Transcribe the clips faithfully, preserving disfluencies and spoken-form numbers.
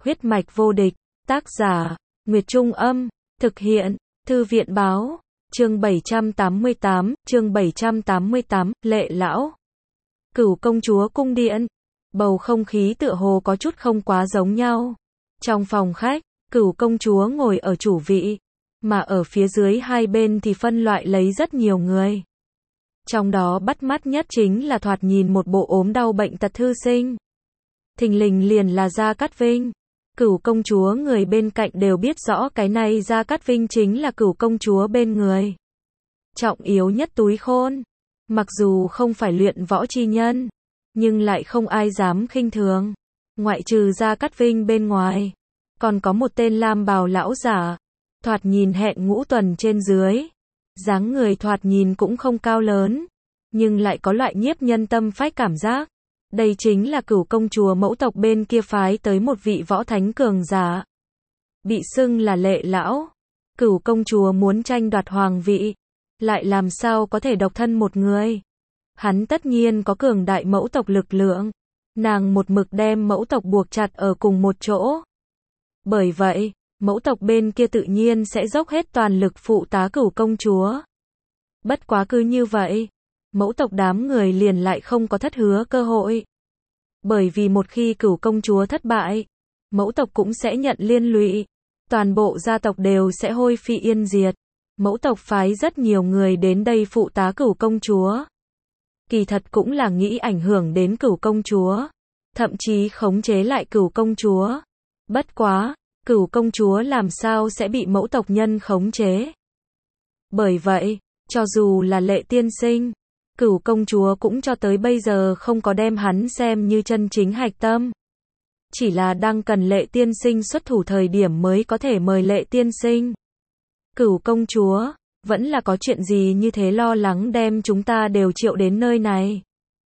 Huyết mạch vô địch, tác giả, Nguyệt Trung Âm, thực hiện, Thư viện Báo, chương bảy trăm tám mươi tám, chương bảy trăm tám mươi tám, Lệ Lão. Cửu công chúa cung điện, bầu không khí tựa hồ có chút không quá giống nhau. Trong phòng khách, Cửu công chúa ngồi ở chủ vị, mà ở phía dưới hai bên thì phân loại lấy rất nhiều người. Trong đó bắt mắt nhất chính là thoạt nhìn một bộ ốm đau bệnh tật thư sinh. Thình lình liền là Gia Cát Vinh. Cửu công chúa người bên cạnh đều biết rõ cái này Gia Cát Vinh chính là cửu công chúa bên người. Trọng yếu nhất túi khôn. Mặc dù không phải luyện võ chi nhân, nhưng lại không ai dám khinh thường. Ngoại trừ Gia Cát Vinh bên ngoài, còn có một tên lam bào lão giả. Thoạt nhìn hẹn ngũ tuần trên dưới. Dáng người thoạt nhìn cũng không cao lớn, nhưng lại có loại nhiếp nhân tâm phách cảm giác. Đây chính là cửu công chúa mẫu tộc bên kia phái tới một vị võ thánh cường giả. Bị xưng là Lệ Lão. Cửu công chúa muốn tranh đoạt hoàng vị, lại làm sao có thể độc thân một người. Hắn tất nhiên có cường đại mẫu tộc lực lượng. Nàng một mực đem mẫu tộc buộc chặt ở cùng một chỗ. Bởi vậy, mẫu tộc bên kia tự nhiên sẽ dốc hết toàn lực phụ tá cửu công chúa. Bất quá cứ như vậy, mẫu tộc đám người liền lại không có thất hứa cơ hội. Bởi vì một khi cửu công chúa thất bại, mẫu tộc cũng sẽ nhận liên lụy. Toàn bộ gia tộc đều sẽ hôi phi yên diệt. Mẫu tộc phái rất nhiều người đến đây phụ tá cửu công chúa. Kỳ thật cũng là nghĩ ảnh hưởng đến cửu công chúa. Thậm chí khống chế lại cửu công chúa. Bất quá, cửu công chúa làm sao sẽ bị mẫu tộc nhân khống chế. Bởi vậy, cho dù là Lệ tiên sinh, cửu công chúa cũng cho tới bây giờ không có đem hắn xem như chân chính hạch tâm. Chỉ là đang cần Lệ tiên sinh xuất thủ thời điểm mới có thể mời Lệ tiên sinh. Cửu công chúa, vẫn là có chuyện gì như thế lo lắng đem chúng ta đều triệu đến nơi này?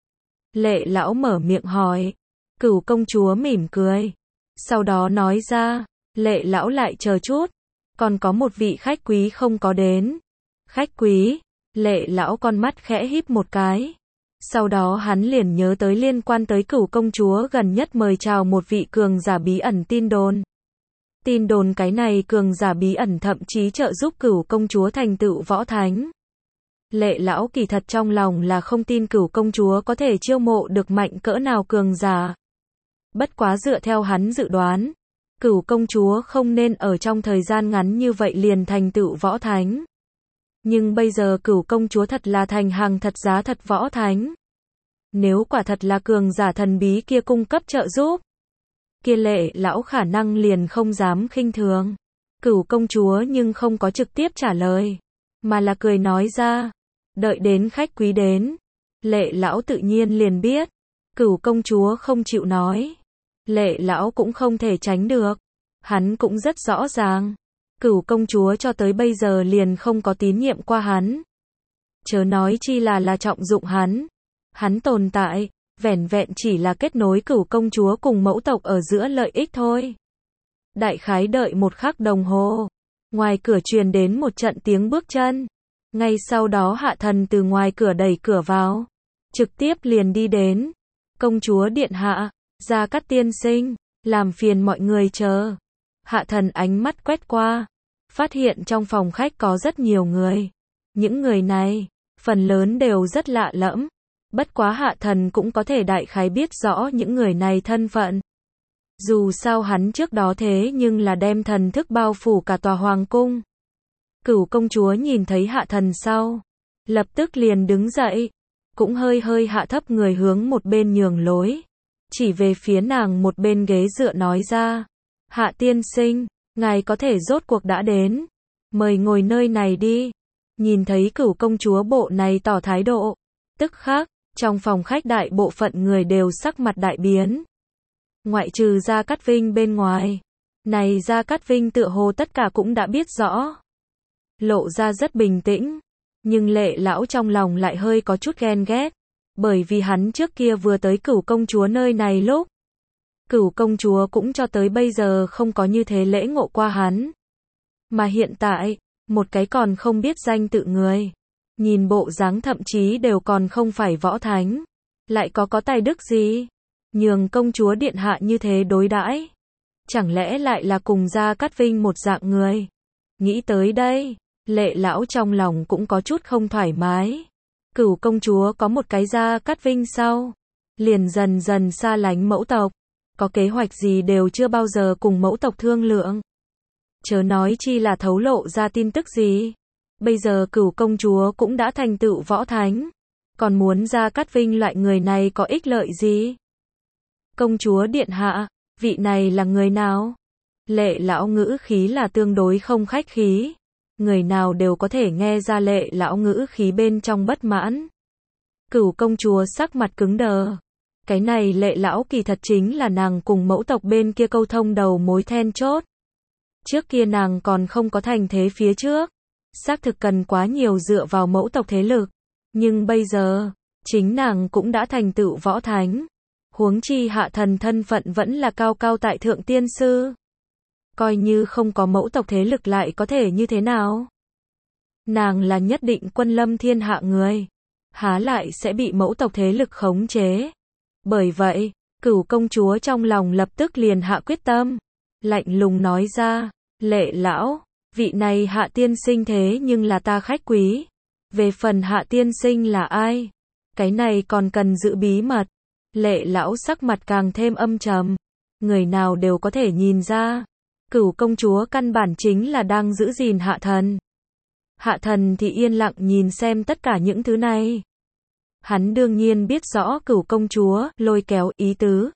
Lệ lão mở miệng hỏi. Cửu công chúa mỉm cười. Sau đó nói ra, Lệ lão lại chờ chút. Còn có một vị khách quý không có đến. Khách quý? Lệ lão con mắt khẽ híp một cái. Sau đó hắn liền nhớ tới liên quan tới cửu công chúa gần nhất mời chào một vị cường giả bí ẩn tin đồn. Tin đồn cái này cường giả bí ẩn thậm chí trợ giúp cửu công chúa thành tựu võ thánh. Lệ lão kỳ thật trong lòng là không tin cửu công chúa có thể chiêu mộ được mạnh cỡ nào cường giả. Bất quá dựa theo hắn dự đoán, cửu công chúa không nên ở trong thời gian ngắn như vậy liền thành tựu võ thánh. Nhưng bây giờ cửu công chúa thật là thành hàng thật giá thật võ thánh. Nếu quả thật là cường giả thần bí kia cung cấp trợ giúp, kia Lệ lão khả năng liền không dám khinh thường. Cửu công chúa nhưng không có trực tiếp trả lời, mà là cười nói ra, đợi đến khách quý đến. Lệ lão tự nhiên liền biết, cửu công chúa không chịu nói. Lệ lão cũng không thể tránh được. Hắn cũng rất rõ ràng, cửu công chúa cho tới bây giờ liền không có tín nhiệm qua hắn. Chớ nói chi là là trọng dụng hắn. Hắn tồn tại, vẻn vẹn chỉ là kết nối cửu công chúa cùng mẫu tộc ở giữa lợi ích thôi. Đại khái đợi một khắc đồng hồ. Ngoài cửa truyền đến một trận tiếng bước chân. Ngay sau đó Hạ Thần từ ngoài cửa đẩy cửa vào. Trực tiếp liền đi đến. Công chúa điện hạ, Gia Cát tiên sinh, làm phiền mọi người chờ. Hạ Thần ánh mắt quét qua, phát hiện trong phòng khách có rất nhiều người. Những người này, phần lớn đều rất lạ lẫm. Bất quá Hạ Thần cũng có thể đại khái biết rõ những người này thân phận. Dù sao hắn trước đó thế nhưng là đem thần thức bao phủ cả tòa hoàng cung. Cửu công chúa nhìn thấy Hạ Thần sau, lập tức liền đứng dậy, cũng hơi hơi hạ thấp người hướng một bên nhường lối. Chỉ về phía nàng một bên ghế dựa nói ra, Hạ tiên sinh, ngài có thể rốt cuộc đã đến. Mời ngồi nơi này đi. Nhìn thấy cửu công chúa bộ này tỏ thái độ, tức khắc, trong phòng khách đại bộ phận người đều sắc mặt đại biến. Ngoại trừ Gia Cát Vinh bên ngoài, này Gia Cát Vinh tựa hồ tất cả cũng đã biết rõ. Lộ ra rất bình tĩnh, nhưng Lệ lão trong lòng lại hơi có chút ghen ghét. Bởi vì hắn trước kia vừa tới cửu công chúa nơi này lúc, cửu công chúa cũng cho tới bây giờ không có như thế lễ ngộ qua hắn. Mà hiện tại, một cái còn không biết danh tự người, nhìn bộ dáng thậm chí đều còn không phải võ thánh, lại có có tài đức gì, nhường công chúa điện hạ như thế đối đãi. chẳng lẽ lại là cùng Gia Cát Vinh một dạng người? Nghĩ tới đây, Lệ lão trong lòng cũng có chút không thoải mái. Cửu công chúa có một cái Gia Cát Vinh sau, liền dần dần xa lánh mẫu tộc, có kế hoạch gì đều chưa bao giờ cùng mẫu tộc thương lượng. Chớ nói chi là thấu lộ ra tin tức gì. Bây giờ cửu công chúa cũng đã thành tựu võ thánh, còn muốn Gia Cát Vinh loại người này có ích lợi gì? Công chúa điện hạ, vị này là người nào? Lệ lão ngữ khí là tương đối không khách khí. Người nào đều có thể nghe ra lệ lão ngữ khí bên trong bất mãn. Cửu công chúa sắc mặt cứng đờ. Cái này lệ lão kỳ thật chính là nàng cùng mẫu tộc bên kia câu thông đầu mối then chốt. Trước kia nàng còn không có thành thế phía trước, xác thực cần quá nhiều dựa vào mẫu tộc thế lực. Nhưng bây giờ, chính nàng cũng đã thành tựu võ thánh. Huống chi hạ thần thân phận vẫn là cao cao tại thượng tiên sư. Coi như không có mẫu tộc thế lực lại có thể như thế nào? Nàng là nhất định quân lâm thiên hạ người, há lại sẽ bị mẫu tộc thế lực khống chế. Bởi vậy, cửu công chúa trong lòng lập tức liền hạ quyết tâm, lạnh lùng nói ra, Lệ lão, vị này hạ tiên sinh thế nhưng là ta khách quý. Về phần hạ tiên sinh là ai? Cái này còn cần giữ bí mật. Lệ lão sắc mặt càng thêm âm trầm. Người nào đều có thể nhìn ra. Cửu công chúa căn bản chính là đang giữ gìn hạ thần. Hạ thần thì yên lặng nhìn xem tất cả những thứ này. Hắn đương nhiên biết rõ cửu công chúa lôi kéo ý tứ.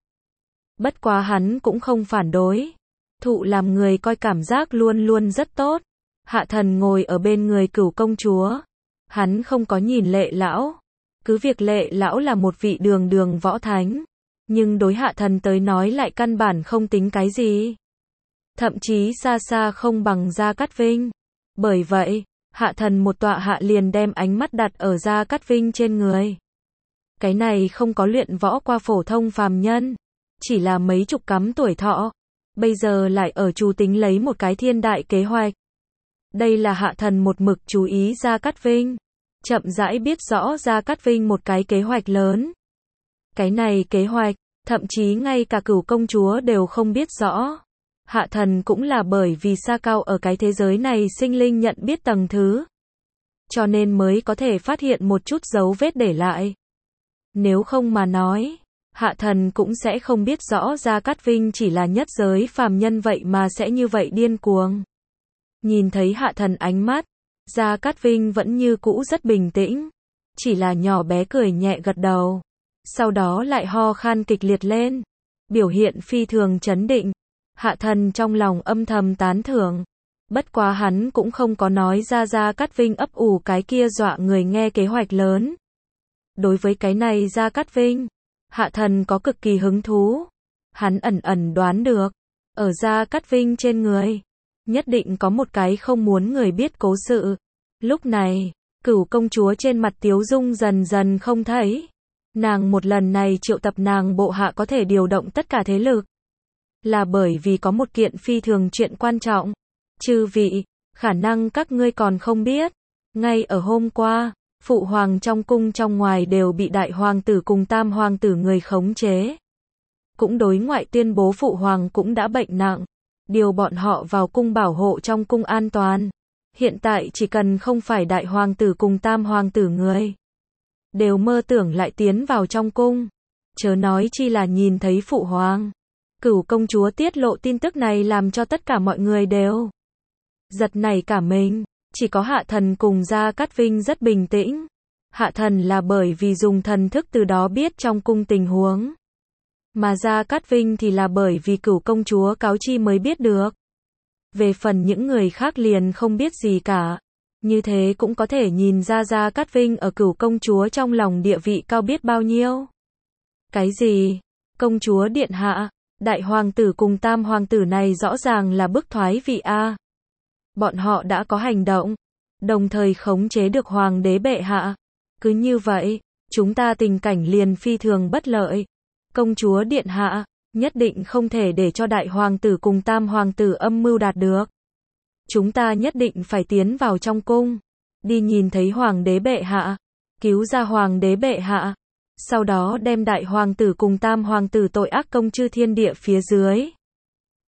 Bất quá hắn cũng không phản đối. Thụ làm người coi cảm giác luôn luôn rất tốt. Hạ thần ngồi ở bên người cửu công chúa. Hắn không có nhìn lệ lão. Cứ việc lệ lão là một vị đường đường võ thánh. Nhưng đối hạ thần tới nói lại căn bản không tính cái gì. Thậm chí xa xa không bằng Gia Cát Vinh. Bởi vậy, hạ thần một tọa hạ liền đem ánh mắt đặt ở Gia Cát Vinh trên người. Cái này không có luyện võ qua phổ thông phàm nhân. Chỉ là mấy chục cắm tuổi thọ. Bây giờ lại ở chú tính lấy một cái thiên đại kế hoạch. Đây là hạ thần một mực chú ý Gia Cát Vinh. Chậm rãi biết rõ Gia Cát Vinh một cái kế hoạch lớn. Cái này kế hoạch, thậm chí ngay cả cửu công chúa đều không biết rõ. Hạ thần cũng là bởi vì xa cao ở cái thế giới này sinh linh nhận biết tầng thứ. Cho nên mới có thể phát hiện một chút dấu vết để lại. Nếu không mà nói, hạ thần cũng sẽ không biết rõ Gia Cát Vinh chỉ là nhất giới phàm nhân vậy mà sẽ như vậy điên cuồng. Nhìn thấy hạ thần ánh mắt, Gia Cát Vinh vẫn như cũ rất bình tĩnh. Chỉ là nhỏ bé cười nhẹ gật đầu. Sau đó lại ho khan kịch liệt lên. Biểu hiện phi thường chấn định. Hạ thần trong lòng âm thầm tán thưởng. Bất quá hắn cũng không có nói ra Gia Cát Vinh ấp ủ cái kia dọa người nghe kế hoạch lớn. Đối với cái này Gia Cát Vinh, hạ thần có cực kỳ hứng thú. Hắn ẩn ẩn đoán được, ở Gia Cát Vinh trên người, nhất định có một cái không muốn người biết cố sự. Lúc này, cửu công chúa trên mặt tiếu dung dần dần không thấy. Nàng một lần này triệu tập nàng bộ hạ có thể điều động tất cả thế lực. Là bởi vì có một kiện phi thường chuyện quan trọng. Chư vị, khả năng các ngươi còn không biết. Ngay ở hôm qua, phụ hoàng trong cung trong ngoài đều bị đại hoàng tử cùng tam hoàng tử người khống chế. Cũng đối ngoại tuyên bố phụ hoàng cũng đã bệnh nặng. Điều bọn họ vào cung bảo hộ trong cung an toàn. Hiện tại chỉ cần không phải đại hoàng tử cùng tam hoàng tử người. Đều mơ tưởng lại tiến vào trong cung. Chớ nói chi là nhìn thấy phụ hoàng. Cửu công chúa tiết lộ tin tức này làm cho tất cả mọi người đều giật nảy cả mình. Chỉ có hạ thần cùng Gia Cát Vinh rất bình tĩnh. Hạ thần là bởi vì dùng thần thức từ đó biết trong cung tình huống. Mà Gia Cát Vinh thì là bởi vì cửu công chúa cáo chi mới biết được. Về phần những người khác liền không biết gì cả. Như thế cũng có thể nhìn ra Gia Cát Vinh ở cửu công chúa trong lòng địa vị cao biết bao nhiêu. Cái gì? Công chúa điện hạ, đại hoàng tử cùng tam hoàng tử này rõ ràng là bức thoái vị a. Bọn họ đã có hành động, đồng thời khống chế được hoàng đế bệ hạ. Cứ như vậy, chúng ta tình cảnh liền phi thường bất lợi. Công chúa điện hạ, nhất định không thể để cho đại hoàng tử cùng tam hoàng tử âm mưu đạt được. Chúng ta nhất định phải tiến vào trong cung, đi nhìn thấy hoàng đế bệ hạ, cứu ra hoàng đế bệ hạ, sau đó đem đại hoàng tử cùng tam hoàng tử tội ác công chư thiên địa phía dưới.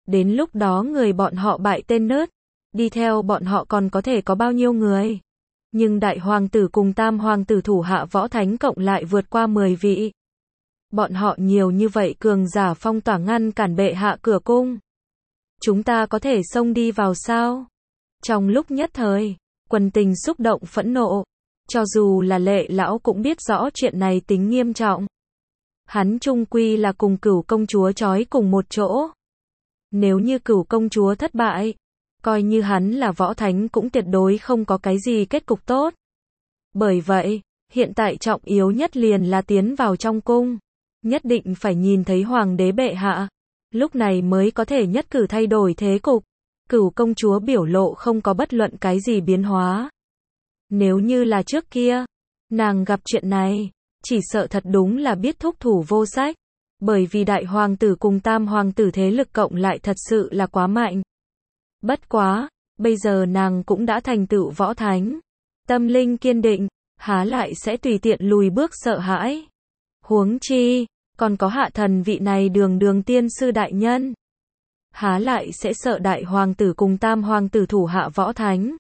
Đến lúc đó người bọn họ bại tên nớt, đi theo bọn họ còn có thể có bao nhiêu người. Nhưng đại hoàng tử cùng tam hoàng tử thủ hạ võ thánh cộng lại vượt qua mười vị. Bọn họ nhiều như vậy cường giả phong tỏa ngăn cản bệ hạ cửa cung. Chúng ta có thể xông đi vào sao? Trong lúc nhất thời, quần tình xúc động phẫn nộ. Cho dù là Lệ lão cũng biết rõ chuyện này tính nghiêm trọng. Hắn chung quy là cùng Cửu công chúa trói cùng một chỗ. Nếu như Cửu công chúa thất bại, coi như hắn là võ thánh cũng tuyệt đối không có cái gì kết cục tốt. Bởi vậy, hiện tại trọng yếu nhất liền là tiến vào trong cung. Nhất định phải nhìn thấy hoàng đế bệ hạ. Lúc này mới có thể nhất cử thay đổi thế cục. Cửu công chúa biểu lộ không có bất luận cái gì biến hóa. Nếu như là trước kia, nàng gặp chuyện này, chỉ sợ thật đúng là biết thúc thủ vô sách. Bởi vì đại hoàng tử cùng tam hoàng tử thế lực cộng lại thật sự là quá mạnh. Bất quá, bây giờ nàng cũng đã thành tựu võ thánh. Tâm linh kiên định, há lại sẽ tùy tiện lùi bước sợ hãi. Huống chi, còn có hạ thần vị này đường đường tiên sư đại nhân. Há lại sẽ sợ đại hoàng tử cùng tam hoàng tử thủ hạ võ thánh.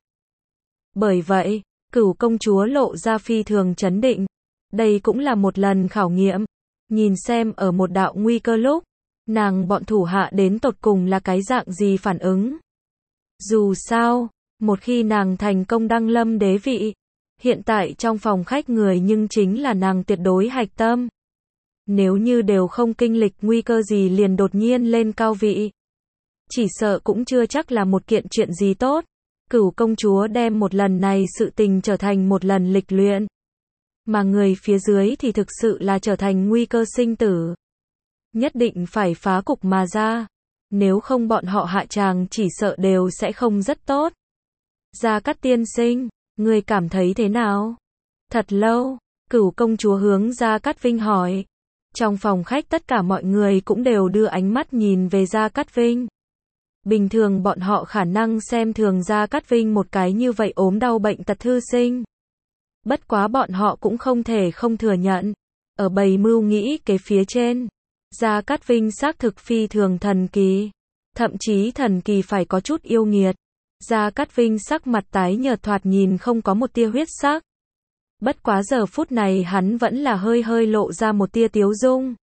Bởi vậy, Cửu công chúa lộ ra phi thường chấn định. Đây cũng là một lần khảo nghiệm. Nhìn xem ở một đạo nguy cơ lúc, nàng bọn thủ hạ đến tột cùng là cái dạng gì phản ứng. Dù sao, một khi nàng thành công đăng lâm đế vị, hiện tại trong phòng khách người nhưng chính là nàng tuyệt đối hạch tâm. Nếu như đều không kinh lịch nguy cơ gì liền đột nhiên lên cao vị, chỉ sợ cũng chưa chắc là một kiện chuyện gì tốt. Cửu công chúa đem một lần này sự tình trở thành một lần lịch luyện. Mà người phía dưới thì thực sự là trở thành nguy cơ sinh tử. Nhất định phải phá cục mà ra. Nếu không bọn họ hạ tràng chỉ sợ đều sẽ không rất tốt. Gia Cát tiên sinh, người cảm thấy thế nào? Thật lâu, Cửu công chúa hướng Gia Cát Vinh hỏi. Trong phòng khách tất cả mọi người cũng đều đưa ánh mắt nhìn về Gia Cát Vinh. Bình thường bọn họ khả năng xem thường Gia Cát Vinh một cái như vậy ốm đau bệnh tật thư sinh. Bất quá bọn họ cũng không thể không thừa nhận. Ở bầy mưu nghĩ kế phía trên, Gia Cát Vinh xác thực phi thường thần kỳ. Thậm chí thần kỳ phải có chút yêu nghiệt. Gia Cát Vinh sắc mặt tái nhợt thoạt nhìn không có một tia huyết sắc. Bất quá giờ phút này hắn vẫn là hơi hơi lộ ra một tia tiếu dung.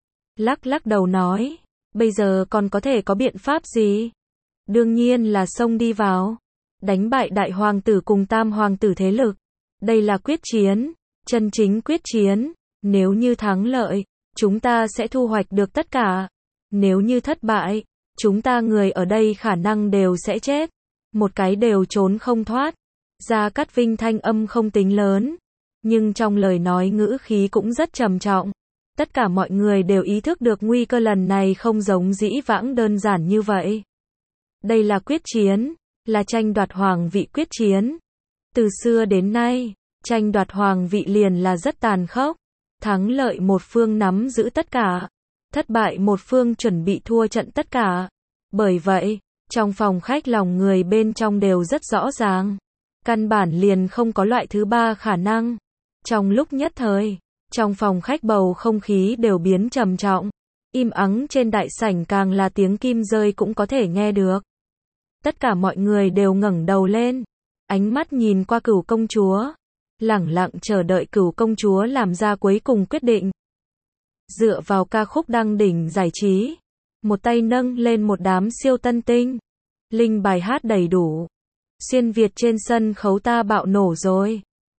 Lắc lắc đầu nói, bây giờ còn có thể có biện pháp gì? Đương nhiên là xông đi vào. Đánh bại đại hoàng tử cùng tam hoàng tử thế lực. Đây là quyết chiến, chân chính quyết chiến. Nếu như thắng lợi, chúng ta sẽ thu hoạch được tất cả. Nếu như thất bại, chúng ta người ở đây khả năng đều sẽ chết. Một cái đều trốn không thoát. Gia Cát Vinh thanh âm không tính lớn, nhưng trong lời nói ngữ khí cũng rất trầm trọng. Tất cả mọi người đều ý thức được nguy cơ lần này không giống dĩ vãng đơn giản như vậy. Đây là quyết chiến, là tranh đoạt hoàng vị quyết chiến. Từ xưa đến nay, tranh đoạt hoàng vị liền là rất tàn khốc. Thắng lợi một phương nắm giữ tất cả, thất bại một phương chuẩn bị thua trận tất cả. Bởi vậy, trong phòng khách lòng người bên trong đều rất rõ ràng. Căn bản liền không có loại thứ ba khả năng. Trong lúc nhất thời, trong phòng khách bầu không khí đều biến trầm trọng. Im ắng trên đại sảnh càng là tiếng kim rơi cũng có thể nghe được. Tất cả mọi người đều ngẩng đầu lên, ánh mắt nhìn qua Cửu công chúa, lẳng lặng chờ đợi Cửu công chúa làm ra cuối cùng quyết định. Dựa vào ca khúc đăng đỉnh giải trí, một tay nâng lên một đám siêu tân tinh, linh bài hát đầy đủ. Xuyên Việt trên sân khấu ta bạo nổ rồi.